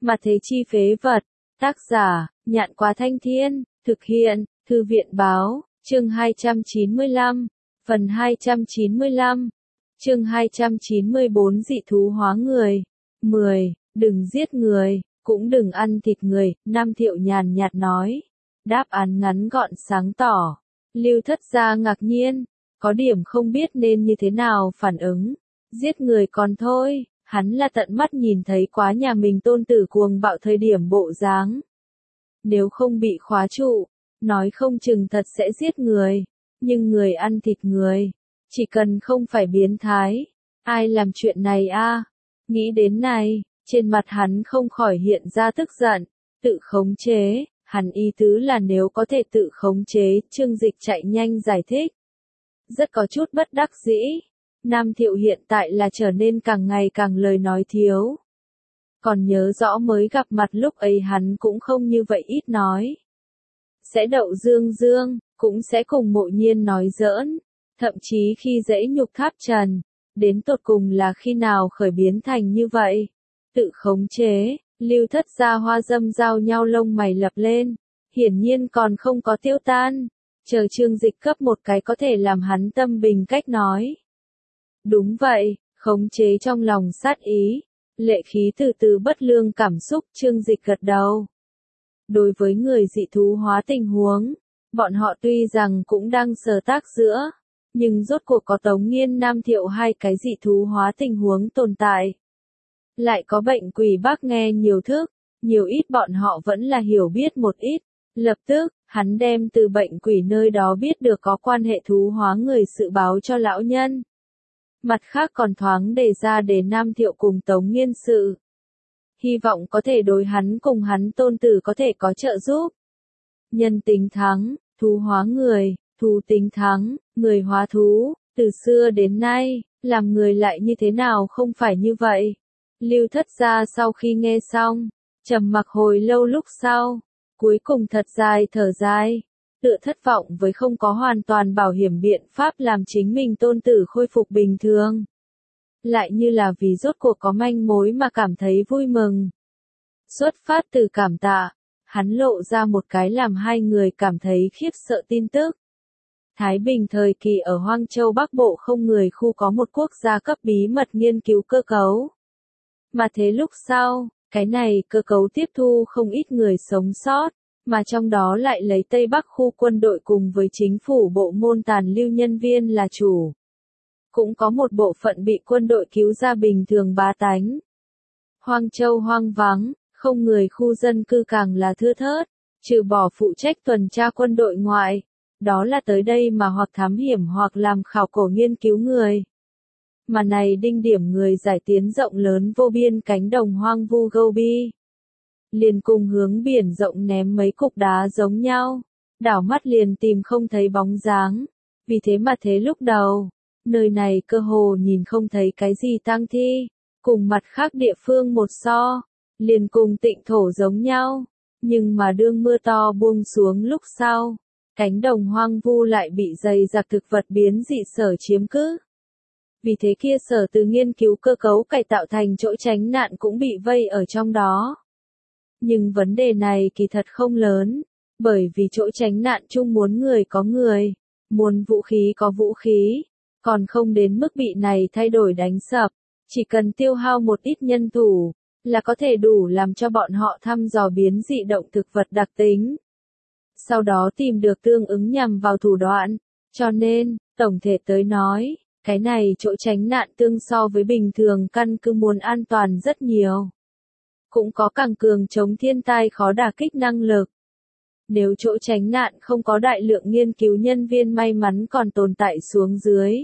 Mà thế chi phế vật. Tác giả, Nhạn Quá Thanh Thiên, thực hiện, Thư viện Báo, chương 295, phần 295, chương 294 dị thú hóa người. 10. Đừng giết người, cũng đừng ăn thịt người, Nam Thiệu nhàn nhạt nói. Đáp án ngắn gọn sáng tỏ. Lưu Thất Gia ngạc nhiên, có điểm không biết nên như thế nào phản ứng. Giết người còn thôi, hắn là tận mắt nhìn thấy quá nhà mình tôn tử cuồng bạo thời điểm bộ dáng. Nếu không bị khóa trụ, nói không chừng thật sẽ giết người. Nhưng người ăn thịt người, chỉ cần không phải biến thái, ai làm chuyện này a? Nghĩ đến này, trên mặt hắn không khỏi hiện ra tức giận, tự khống chế, hắn ý tứ là nếu có thể tự khống chế, Trương Dịch chạy nhanh giải thích. Rất có chút bất đắc dĩ, Nam Thiệu hiện tại là trở nên càng ngày càng lời nói thiếu. Còn nhớ rõ mới gặp mặt lúc ấy hắn cũng không như vậy ít nói. Sẽ đậu dương, cũng sẽ cùng Mộ Nhiên nói giỡn, thậm chí khi dễ nhục Tháp Trần, đến tột cùng là khi nào khởi biến thành như vậy. Tự khống chế, Lưu Thất Gia Hoa Dâm giao nhau lông mày lập lên, hiển nhiên còn không có tiêu tan, chờ Trương Dịch cấp một cái có thể làm hắn tâm bình cách nói. Đúng vậy, khống chế trong lòng sát ý, lệ khí từ từ bất lương cảm xúc, Trương Dịch gật đầu. Đối với người dị thú hóa tình huống, bọn họ tuy rằng cũng đang sờ tác giữa, nhưng rốt cuộc có Tống Nghiên Nam Thiệu hai cái dị thú hóa tình huống tồn tại. Lại có bệnh quỷ bác nghe nhiều thức, nhiều ít bọn họ vẫn là hiểu biết một ít. Lập tức, hắn đem từ bệnh quỷ nơi đó biết được có quan hệ thú hóa người sự báo cho lão nhân. Mặt khác còn thoáng đề ra để Nam Thiệu cùng Tống Nghiên sự. Hy vọng có thể đối hắn cùng hắn tôn tử có thể có trợ giúp. Nhân tính thắng, thú hóa người, thú tính thắng, người hóa thú, từ xưa đến nay, làm người lại như thế nào không phải như vậy. Lưu Thất Gia sau khi nghe xong, trầm mặc hồi lâu lúc sau, cuối cùng thật dài thở dài, tựa thất vọng với không có hoàn toàn bảo hiểm biện pháp làm chính mình tôn tử khôi phục bình thường. Lại như là vì rốt cuộc có manh mối mà cảm thấy vui mừng. Xuất phát từ cảm tạ, hắn lộ ra một cái làm hai người cảm thấy khiếp sợ tin tức. Thái Bình thời kỳ ở Hoang Châu Bắc Bộ không người khu có một quốc gia cấp bí mật nghiên cứu cơ cấu. Mà thế lúc sau, cái này cơ cấu tiếp thu không ít người sống sót, mà trong đó lại lấy Tây Bắc khu quân đội cùng với chính phủ bộ môn tàn lưu nhân viên là chủ. Cũng có một bộ phận bị quân đội cứu ra bình thường bá tánh. Hoang Châu hoang vắng, không người khu dân cư càng là thưa thớt, trừ bỏ phụ trách tuần tra quân đội ngoại, đó là tới đây mà hoặc thám hiểm hoặc làm khảo cổ nghiên cứu người. Mà này đinh điểm người giải tiến rộng lớn vô biên cánh đồng hoang vu Gobi. Liền cùng hướng biển rộng ném mấy cục đá giống nhau, đảo mắt liền tìm không thấy bóng dáng. Vì thế mà thế lúc đầu, nơi này cơ hồ nhìn không thấy cái gì tang thi, cùng mặt khác địa phương một so, liền cùng Tịnh Thổ giống nhau. Nhưng mà đương mưa to buông xuống lúc sau, cánh đồng hoang vu lại bị dày đặc thực vật biến dị sở chiếm cứ. Vì thế kia sở từ nghiên cứu cơ cấu cải tạo thành chỗ tránh nạn cũng bị vây ở trong đó. Nhưng vấn đề này kỳ thật không lớn, bởi vì chỗ tránh nạn chung muốn người có người, muốn vũ khí có vũ khí, còn không đến mức bị này thay đổi đánh sập, chỉ cần tiêu hao một ít nhân thủ, là có thể đủ làm cho bọn họ thăm dò biến dị động thực vật đặc tính. Sau đó tìm được tương ứng nhằm vào thủ đoạn, cho nên, tổng thể tới nói, cái này chỗ tránh nạn tương so với bình thường căn cứ muốn an toàn rất nhiều. Cũng có càng cường chống thiên tai khó đả kích năng lực. Nếu chỗ tránh nạn không có đại lượng nghiên cứu nhân viên may mắn còn tồn tại xuống dưới.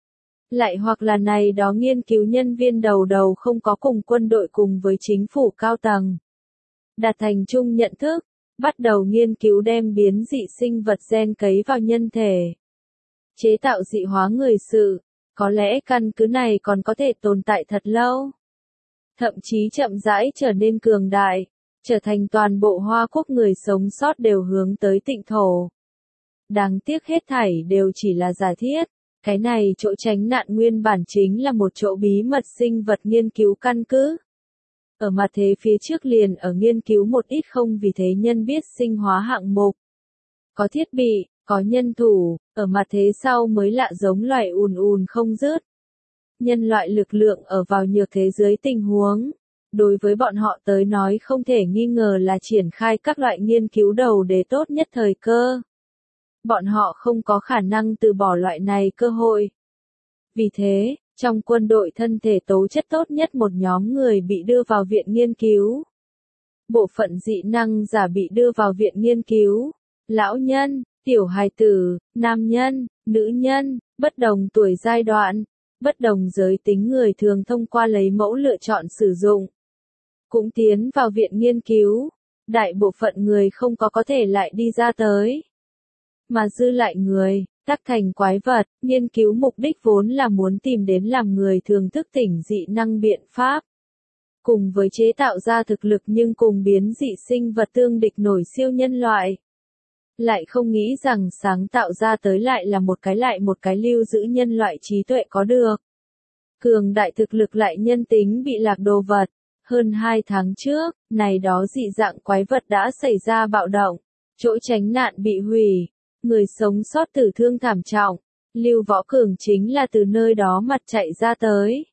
Lại hoặc là này đó nghiên cứu nhân viên đầu không có cùng quân đội cùng với chính phủ cao tầng. Đạt thành chung nhận thức, bắt đầu nghiên cứu đem biến dị sinh vật gen cấy vào nhân thể. Chế tạo dị hóa người sự, có lẽ căn cứ này còn có thể tồn tại thật lâu. Thậm chí chậm rãi trở nên cường đại, trở thành toàn bộ Hoa Quốc người sống sót đều hướng tới Tịnh Thổ. Đáng tiếc hết thảy đều chỉ là giả thiết, cái này chỗ tránh nạn nguyên bản chính là một chỗ bí mật sinh vật nghiên cứu căn cứ. ở mặt thế phía trước liền ở nghiên cứu một ít không vì thế nhân biết sinh hóa hạng mục. Có thiết bị, có nhân thủ, ở mặt thế sau mới lạ giống loài ùn ùn không dứt. Nhân loại lực lượng ở vào nhược thế dưới tình huống. Đối với bọn họ tới nói không thể nghi ngờ là triển khai các loại nghiên cứu đầu để tốt nhất thời cơ. Bọn họ không có khả năng từ bỏ loại này cơ hội. Vì thế, trong quân đội thân thể tố chất tốt nhất một nhóm người bị đưa vào viện nghiên cứu. Bộ phận dị năng giả bị đưa vào viện nghiên cứu. Lão nhân, tiểu hài tử, nam nhân, nữ nhân, bất đồng tuổi giai đoạn, bất đồng giới tính người thường thông qua lấy mẫu lựa chọn sử dụng. Cũng tiến vào viện nghiên cứu. Đại bộ phận người không có thể lại đi ra tới. Mà dư lại người, tắc thành quái vật, nghiên cứu mục đích vốn là muốn tìm đến làm người thường thức tỉnh dị năng biện pháp. Cùng với chế tạo ra thực lực nhưng cùng biến dị sinh vật tương địch nổi siêu nhân loại. Lại không nghĩ rằng sáng tạo ra tới lại một cái lưu giữ nhân loại trí tuệ có được. Cường đại thực lực lại nhân tính bị lạc đồ vật. Hơn 2 tháng trước, này đó dị dạng quái vật đã xảy ra bạo động. Chỗ tránh nạn bị hủy. Người sống sót tử thương thảm trọng. Lưu Võ Cường chính là từ nơi đó mặt chạy ra tới.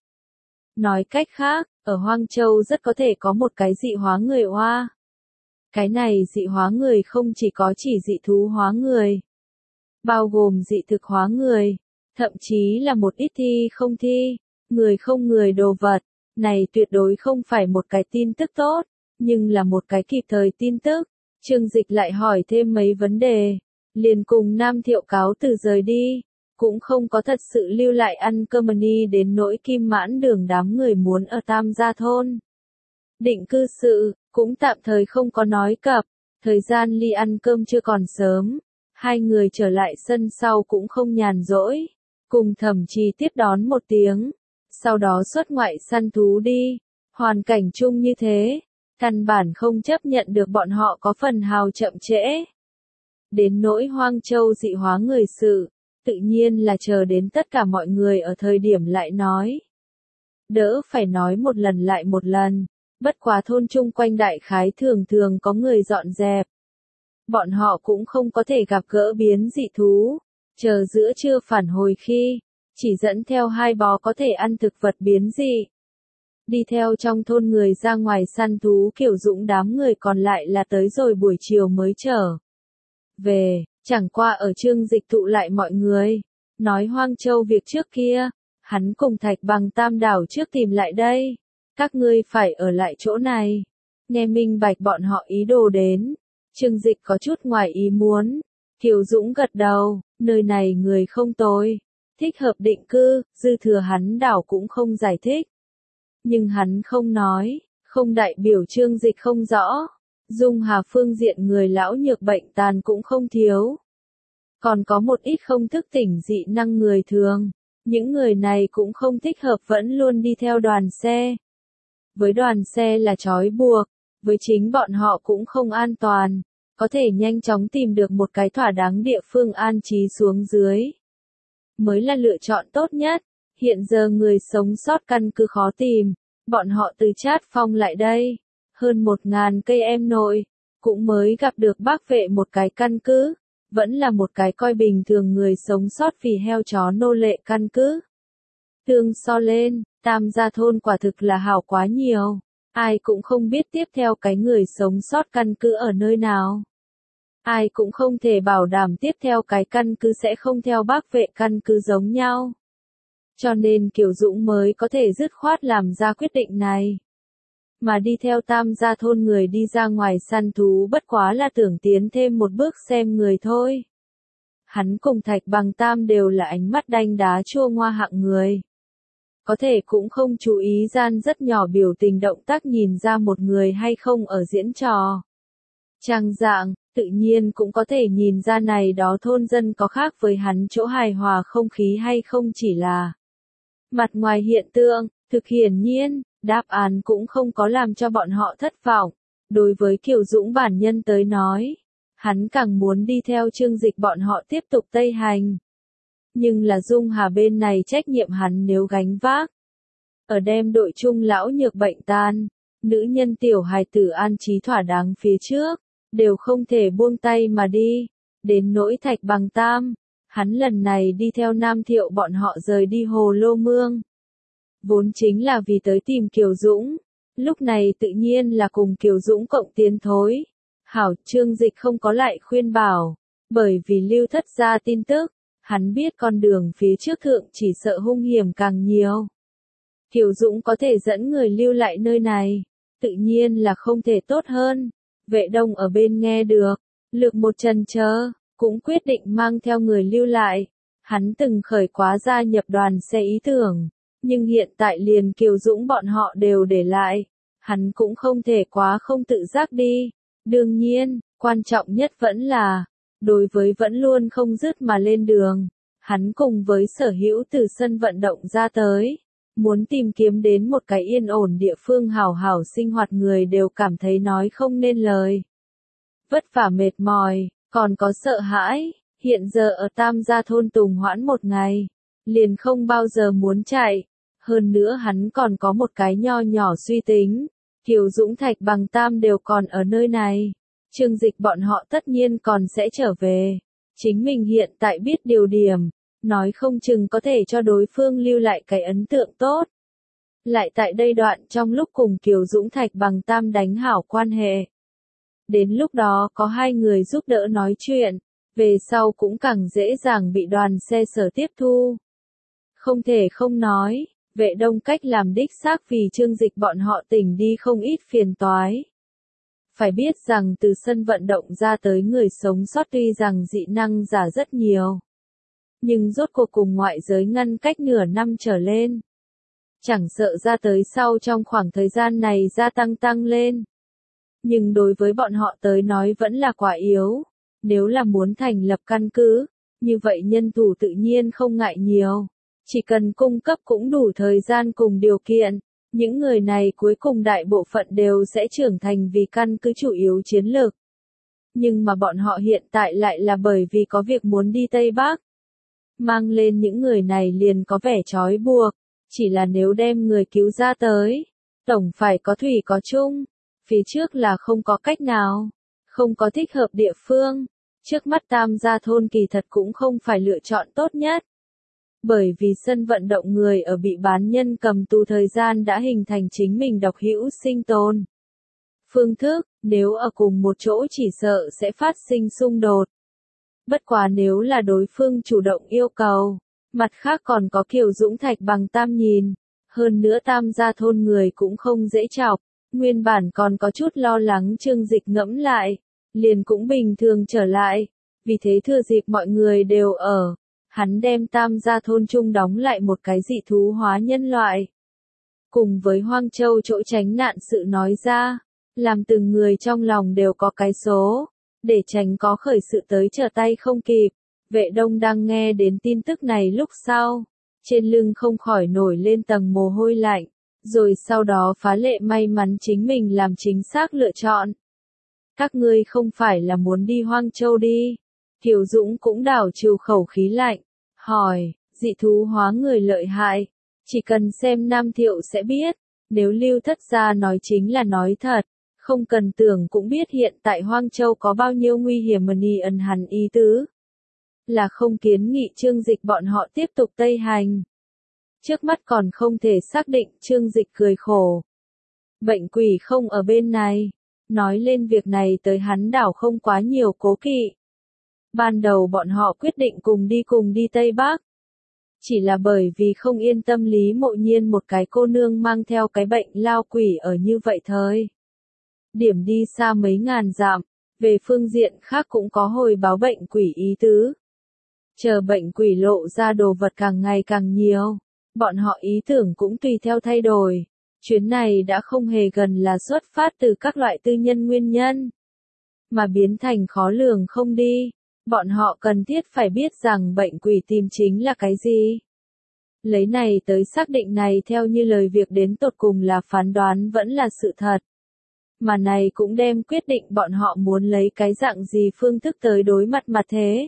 Nói cách khác, ở Hoang Châu rất có thể có một cái dị hóa người Hoa. Cái này dị hóa người không chỉ có chỉ dị thú hóa người, bao gồm dị thực hóa người, thậm chí là một ít thi không thi, người không người đồ vật. Này tuyệt đối không phải một cái tin tức tốt, nhưng là một cái kịp thời tin tức. Trương Dịch lại hỏi thêm mấy vấn đề, liền cùng Nam Thiệu cáo từ rời đi, cũng không có thật sự lưu lại ăn cơm ni đến nỗi Kim Mãn Đường đám người muốn ở Tam Gia Thôn. Định cư sự, cũng tạm thời không có nói cập, thời gian ly ăn cơm chưa còn sớm, hai người trở lại sân sau cũng không nhàn rỗi, cùng Thẩm Trì tiếp đón một tiếng, sau đó xuất ngoại săn thú đi, hoàn cảnh chung như thế, căn bản không chấp nhận được bọn họ có phần hào chậm trễ. Đến nỗi Hoang Châu dị hóa người sự, tự nhiên là chờ đến tất cả mọi người ở thời điểm lại nói. Đỡ phải nói một lần lại một lần. Bất quá thôn chung quanh đại khái thường thường có người dọn dẹp. Bọn họ cũng không có thể gặp gỡ biến dị thú. Chờ giữa trưa phản hồi khi, chỉ dẫn theo 2 bó có thể ăn thực vật biến dị. Đi theo trong thôn người ra ngoài săn thú Kiểu Dũng đám người còn lại là tới rồi buổi chiều mới trở về, chẳng qua ở Trương Dịch tụ lại mọi người. Nói Hoang Châu việc trước kia, hắn cùng Thạch Bằng Tam đảo trước tìm lại đây. Các ngươi phải ở lại chỗ này. Nghe minh bạch bọn họ ý đồ đến. Trương Dịch có chút ngoài ý muốn. Kiều Dũng gật đầu, nơi này người không tồi. Thích hợp định cư, dư thừa hắn đảo cũng không giải thích. Nhưng hắn không nói, không đại biểu Trương Dịch không rõ. Dung Hà phương diện người lão nhược bệnh tàn cũng không thiếu. Còn có một ít không thức tỉnh dị năng người thường. Những người này cũng không thích hợp vẫn luôn đi theo đoàn xe. Với đoàn xe là trói buộc, với chính bọn họ cũng không an toàn, có thể nhanh chóng tìm được một cái thỏa đáng địa phương an trí xuống dưới. Mới là lựa chọn tốt nhất, hiện giờ người sống sót căn cứ khó tìm, bọn họ từ Chát Phong lại đây, hơn 1000 cây em nội, cũng mới gặp được bác vệ một cái căn cứ, vẫn là một cái coi bình thường người sống sót vì heo chó nô lệ căn cứ. Tương so lên, Tam Gia Thôn quả thực là hảo quá nhiều. Ai cũng không biết tiếp theo cái người sống sót căn cứ ở nơi nào. Ai cũng không thể bảo đảm tiếp theo cái căn cứ sẽ không theo bác vệ căn cứ giống nhau. Cho nên Kiều Dũng mới có thể dứt khoát làm ra quyết định này. Mà đi theo Tam Gia Thôn người đi ra ngoài săn thú bất quá là tưởng tiến thêm một bước xem người thôi. Hắn cùng Thạch Bằng Tam đều là ánh mắt đanh đá chua ngoa hạng người. Có thể cũng không chú ý gian rất nhỏ biểu tình động tác nhìn ra một người hay không ở diễn trò. Trang dạng, tự nhiên cũng có thể nhìn ra này đó thôn dân có khác với hắn chỗ hài hòa không khí hay không chỉ là mặt ngoài hiện tượng. Thực hiển nhiên, đáp án cũng không có làm cho bọn họ thất vọng. Đối với Kiều Dũng bản nhân tới nói, hắn càng muốn đi theo Trương Dịch bọn họ tiếp tục Tây hành. Nhưng là Dung Hà bên này trách nhiệm hắn nếu gánh vác. Ở đem đội chung lão nhược bệnh tan, nữ nhân tiểu hài tử an trí thỏa đáng phía trước, đều không thể buông tay mà đi. Đến nỗi Thạch Bằng Tam, hắn lần này đi theo Nam Thiệu bọn họ rời đi Hồ Lô Mương. Vốn chính là vì tới tìm Kiều Dũng, lúc này tự nhiên là cùng Kiều Dũng cộng tiến thối. Hảo, Trương Dịch không có lại khuyên bảo, bởi vì Lưu Thất ra tin tức, hắn biết con đường phía trước thượng chỉ sợ hung hiểm càng nhiều. Kiều Dũng có thể dẫn người lưu lại nơi này, tự nhiên là không thể tốt hơn. Vệ Đông ở bên nghe được, lược một chần chờ, cũng quyết định mang theo người lưu lại. Hắn từng khởi quá gia nhập đoàn xe ý tưởng, nhưng hiện tại liền Kiều Dũng bọn họ đều để lại, hắn cũng không thể quá không tự giác đi. Đương nhiên, quan trọng nhất vẫn là, đối với vẫn luôn không dứt mà lên đường, hắn cùng với Sở Hữu từ sân vận động ra tới, muốn tìm kiếm đến một cái yên ổn địa phương hảo hảo sinh hoạt, người đều cảm thấy nói không nên lời. Vất vả mệt mỏi, còn có sợ hãi, hiện giờ ở Tam Gia thôn Tùng hoãn một ngày, liền không bao giờ muốn chạy. Hơn nữa hắn còn có một cái nho nhỏ suy tính, Kiều Dũng Thạch Bằng Tam đều còn ở nơi này, Trương Dịch bọn họ tất nhiên còn sẽ trở về. Chính mình hiện tại biết điều điểm, nói không chừng có thể cho đối phương lưu lại cái ấn tượng tốt. Lại tại đây đoạn trong lúc cùng Kiều Dũng Thạch Bằng Tam đánh hảo quan hệ. Đến lúc đó có hai người giúp đỡ nói chuyện, về sau cũng càng dễ dàng bị đoàn xe sở tiếp thu. Không thể không nói, Vệ Đông cách làm đích xác vì Trương Dịch bọn họ tỉnh đi không ít phiền toái. Phải biết rằng từ sân vận động ra tới người sống sót tuy rằng dị năng giả rất nhiều, nhưng rốt cuộc cùng ngoại giới ngăn cách nửa năm trở lên. Chẳng sợ ra tới sau trong khoảng thời gian này gia tăng lên. Nhưng đối với bọn họ tới nói vẫn là quá yếu. Nếu là muốn thành lập căn cứ, như vậy nhân thủ tự nhiên không ngại nhiều. Chỉ cần cung cấp cũng đủ thời gian cùng điều kiện, những người này cuối cùng đại bộ phận đều sẽ trưởng thành vì căn cứ chủ yếu chiến lược. Nhưng mà bọn họ hiện tại lại là bởi vì có việc muốn đi Tây Bắc. Mang lên những người này liền có vẻ trói buộc, chỉ là nếu đem người cứu ra tới, tổng phải có thủy có chung, phía trước là không có cách nào, không có thích hợp địa phương. Trước mắt Tam Gia thôn kỳ thật cũng không phải lựa chọn tốt nhất. Bởi vì sân vận động người ở bị bán nhân cầm tù thời gian đã hình thành chính mình độc hữu sinh tồn phương thức, nếu ở cùng một chỗ chỉ sợ sẽ phát sinh xung đột. Bất quá nếu là đối phương chủ động yêu cầu, mặt khác còn có Kiều Dũng Thạch Bằng Tam nhìn, hơn nữa Tam Gia thôn người cũng không dễ chọc, nguyên bản còn có chút lo lắng Trương Dịch ngẫm lại, liền cũng bình thường trở lại, vì thế thừa dịp mọi người đều ở, hắn đem Tam Gia thôn chung đóng lại một cái dị thú hóa nhân loại. Cùng với Hoang Châu chỗ tránh nạn sự nói ra, làm từng người trong lòng đều có cái số, để tránh có khởi sự tới trở tay không kịp. Vệ Đông đang nghe đến tin tức này lúc sau, trên lưng không khỏi nổi lên tầng mồ hôi lạnh, rồi sau đó phá lệ may mắn chính mình làm chính xác lựa chọn. Các ngươi không phải là muốn đi Hoang Châu đi? Kiều Dũng cũng đảo trừ khẩu khí lạnh, hỏi, dị thú hóa người lợi hại, chỉ cần xem Nam Thiệu sẽ biết, nếu Lưu Thất gia nói chính là nói thật, không cần tưởng cũng biết hiện tại Hoang Châu có bao nhiêu nguy hiểm mà nì ẩn hẳn ý tứ. Là không kiến nghị Trương Dịch bọn họ tiếp tục Tây hành. Trước mắt còn không thể xác định, Trương Dịch cười khổ. Bệnh quỷ không ở bên này, nói lên việc này tới hắn đảo không quá nhiều cố kỵ. Ban đầu bọn họ quyết định cùng đi Tây Bắc. Chỉ là bởi vì không yên tâm Lý Mộ Nhiên một cái cô nương mang theo cái bệnh lao quỷ ở như vậy thời điểm đi xa mấy ngàn dặm, về phương diện khác cũng có hồi báo bệnh quỷ ý tứ. Chờ bệnh quỷ lộ ra đồ vật càng ngày càng nhiều, bọn họ ý tưởng cũng tùy theo thay đổi. Chuyến này đã không hề gần là xuất phát từ các loại tư nhân nguyên nhân, mà biến thành khó lường không đi. Bọn họ cần thiết phải biết rằng bệnh quỷ tìm chính là cái gì. Lấy này tới xác định này theo như lời việc đến tột cùng là phán đoán vẫn là sự thật. Mà này cũng đem quyết định bọn họ muốn lấy cái dạng gì phương thức tới đối mặt mặt thế.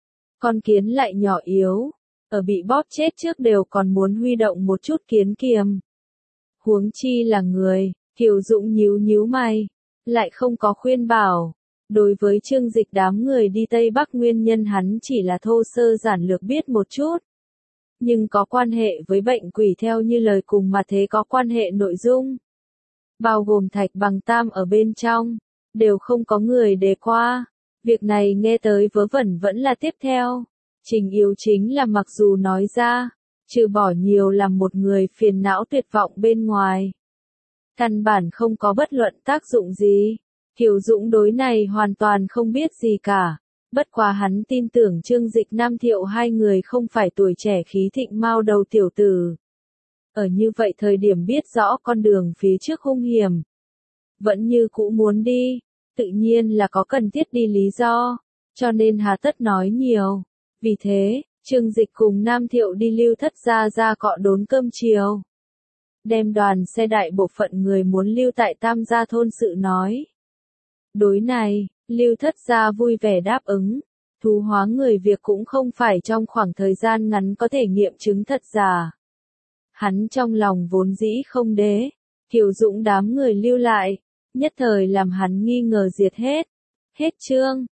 Con kiến lại nhỏ yếu, ở bị bóp chết trước đều còn muốn huy động một chút kiến kiềm. Huống chi là người, Thiều Dũng nhíu nhíu mày, lại không có khuyên bảo. Đối với Trương Dịch đám người đi Tây Bắc nguyên nhân hắn chỉ là thô sơ giản lược biết một chút. Nhưng có quan hệ với bệnh quỷ theo như lời cùng mà thế có quan hệ nội dung. Bao gồm Thạch Bằng Tam ở bên trong, đều không có người đề qua. Việc này nghe tới vớ vẩn vẫn là tiếp theo. Trình yếu chính là mặc dù nói ra, trừ bỏ nhiều làm một người phiền não tuyệt vọng bên ngoài. Căn bản không có bất luận tác dụng gì. Thiều Dũng đối này hoàn toàn không biết gì cả. Bất quá hắn tin tưởng Trương Dịch Nam Thiệu hai người không phải tuổi trẻ khí thịnh mao đầu tiểu tử. Ở như vậy thời điểm biết rõ con đường phía trước hung hiểm. Vẫn như cũ muốn đi, tự nhiên là có cần thiết đi lý do, cho nên hà tất nói nhiều. Vì thế, Trương Dịch cùng Nam Thiệu đi Lưu Thất gia ra cọ đốn cơm chiều. Đem đoàn xe đại bộ phận người muốn lưu tại Tam gia thôn sự nói. Đối này, Lưu Thất gia vui vẻ đáp ứng. Thú hóa người việc cũng không phải trong khoảng thời gian ngắn có thể nghiệm chứng thật giả. Hắn trong lòng vốn dĩ không đế, Thiều Dũng đám người lưu lại, nhất thời làm hắn nghi ngờ diệt hết. Hết chương.